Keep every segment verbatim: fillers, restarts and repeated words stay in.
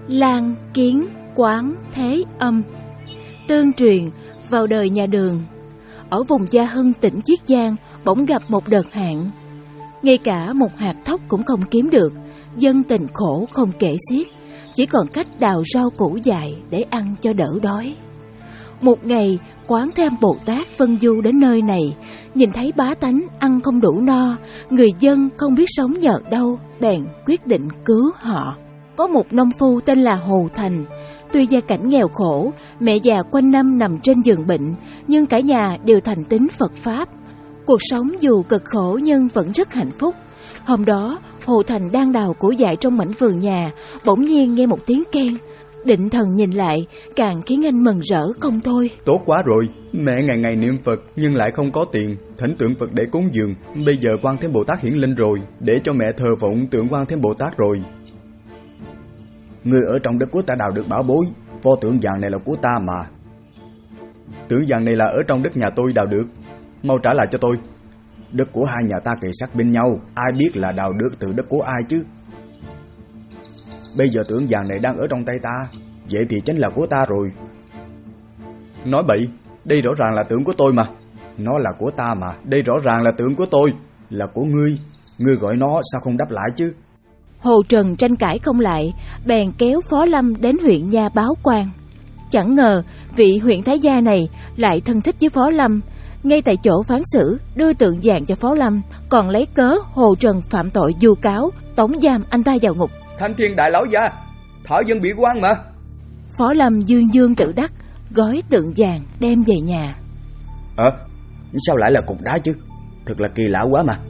Lan Kiến Quán Thế Âm. Tương truyền vào đời nhà Đường, ở vùng Gia Hưng tỉnh Chiết Giang bỗng gặp một đợt hạn. Ngay cả một hạt thóc cũng không kiếm được, dân tình khổ không kể xiết, chỉ còn cách đào rau củ dại để ăn cho đỡ đói. Một ngày, Quán Thế Âm Bồ Tát vân du đến nơi này, nhìn thấy bá tánh ăn không đủ no, người dân không biết sống nhờ đâu, bèn quyết định cứu họ. Có một nông phu tên là Hồ Thành, tuy gia cảnh nghèo khổ, mẹ già quanh năm nằm trên giường bệnh, nhưng cả nhà đều thành tín Phật Pháp. Cuộc sống dù cực khổ nhưng vẫn rất hạnh phúc. Hôm đó, Hồ Thành đang đào củ dại trong mảnh vườn nhà, bỗng nhiên nghe một tiếng keng. Định thần nhìn lại, càng khiến anh mừng rỡ không thôi. Tốt quá rồi, mẹ ngày ngày niệm Phật nhưng lại không có tiền, thỉnh tượng Phật để cúng dường. Bây giờ Quan Thế Bồ Tát hiển linh rồi, để cho mẹ thờ phụng tượng Quan Thế Bồ Tát rồi. Người ở trong đất của ta đào được bảo bối, pho tượng vàng này là của ta mà. Tượng vàng này là ở trong đất nhà tôi đào được, mau trả lại cho tôi. Đất của hai nhà ta kề sát bên nhau, ai biết là đào được từ đất của ai chứ. Bây giờ tượng vàng này đang ở trong tay ta, vậy thì chính là của ta rồi. Nói bậy, đây rõ ràng là tượng của tôi mà. Nó là của ta mà, đây rõ ràng là tượng của tôi, là của ngươi. Ngươi gọi nó sao không đáp lại chứ? Hồ Trần tranh cãi không lại, bèn kéo Phó Lâm đến huyện nha báo quan. Chẳng ngờ vị huyện thái gia này lại thân thích với Phó Lâm, ngay tại chỗ phán xử đưa tượng vàng cho Phó Lâm, còn lấy cớ Hồ Trần phạm tội vu cáo, tống giam anh ta vào ngục. Thanh Thiên đại lão gia, thảo dân bị quan mà. Phó Lâm dương dương tự đắc, gói tượng vàng đem về nhà. Ờ, à, sao lại là cục đá chứ? Thật là kỳ lạ quá mà.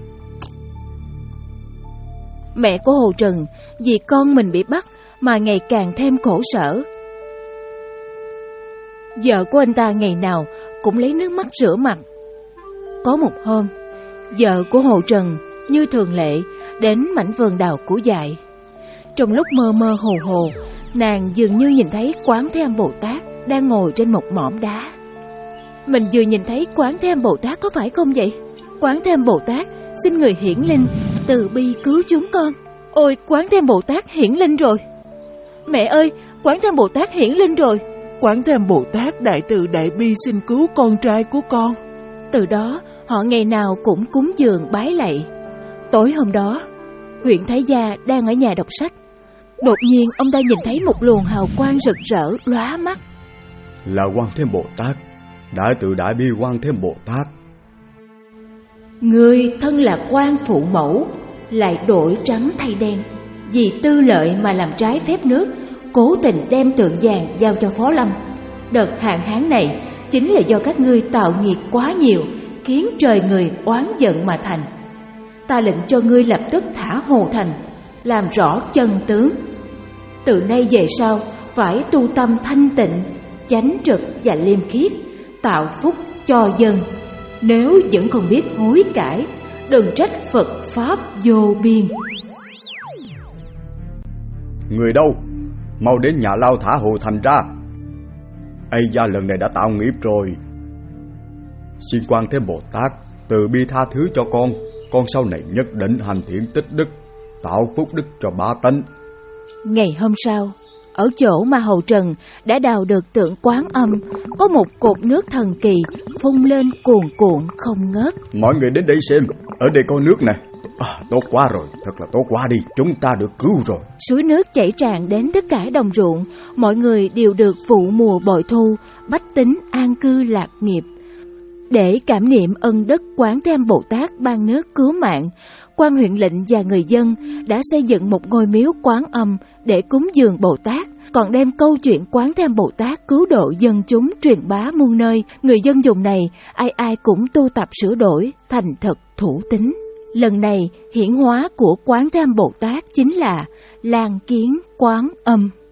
Mẹ của Hồ Trần vì con mình bị bắt mà ngày càng thêm khổ sở. Vợ của anh ta ngày nào cũng lấy nước mắt rửa mặt. Có một hôm, vợ của Hồ Trần như thường lệ đến mảnh vườn đào củ dại. Trong lúc mơ mơ hồ hồ, nàng dường như nhìn thấy Quán Thế Âm Bồ Tát đang ngồi trên một mỏm đá. Mình vừa nhìn thấy Quán Thế Âm Bồ Tát có phải không vậy? Quán Thế Âm Bồ Tát xin người hiển linh từ bi cứu chúng con. Ôi, Quán Thế Âm Bồ Tát hiển linh rồi. Mẹ ơi, Quán Thế Âm Bồ Tát hiển linh rồi. Quán Thế Âm Bồ Tát đại từ đại bi xin cứu con trai của con. Từ đó họ ngày nào cũng cúng dường bái lạy. Tối hôm đó, huyện thái gia đang ở nhà đọc sách. Đột nhiên ông ta nhìn thấy một luồng hào quang rực rỡ lóa mắt. Là Quan Thế Bồ Tát, đại từ đại bi Quan Thế Bồ Tát. Ngươi thân là quan phụ mẫu, lại đổi trắng thay đen, vì tư lợi mà làm trái phép nước, cố tình đem tượng vàng giao cho Phó Lâm. Đợt hạn hán này chính là do các ngươi tạo nghiệp quá nhiều, khiến trời người oán giận mà thành. Ta lệnh cho ngươi lập tức thả Hồ Thành, làm rõ chân tướng. Từ nay về sau phải tu tâm thanh tịnh, chánh trực và liêm khiết, tạo phúc cho dân. Nếu vẫn không biết hối cải, đừng trách Phật Pháp vô biên. Người đâu? Mau đến nhà lao thả Hồ Thành ra. Ây da, lần này đã tạo nghiệp rồi. Xin Quan Thế Bồ Tát từ bi tha thứ cho con. Con sau này nhất định hành thiện tích đức, tạo phúc đức cho ba tánh. Ngày hôm sau, ở chỗ mà Hồ Trần đã đào được tượng Quán Âm, có một cột nước thần kỳ phun lên cuồn cuộn không ngớt. Mọi người đến đây xem, ở đây có nước nè. À, tốt quá rồi, thật là tốt quá đi, chúng ta được cứu rồi. Suối nước chảy tràn đến tất cả đồng ruộng, mọi người đều được vụ mùa bội thu, bách tính an cư lạc nghiệp. Để cảm niệm ân đức Quán Thế Âm Bồ Tát ban nước cứu mạng, quan huyện lệnh và người dân đã xây dựng một ngôi miếu Quán Âm để cúng dường Bồ Tát, còn đem câu chuyện Quán Thế Âm Bồ Tát cứu độ dân chúng truyền bá muôn nơi. Người dân vùng này ai ai cũng tu tập sửa đổi, thành thật thủ tín. Lần này hiển hóa của Quán Thế Âm Bồ Tát chính là Lan Kiến Quán Âm.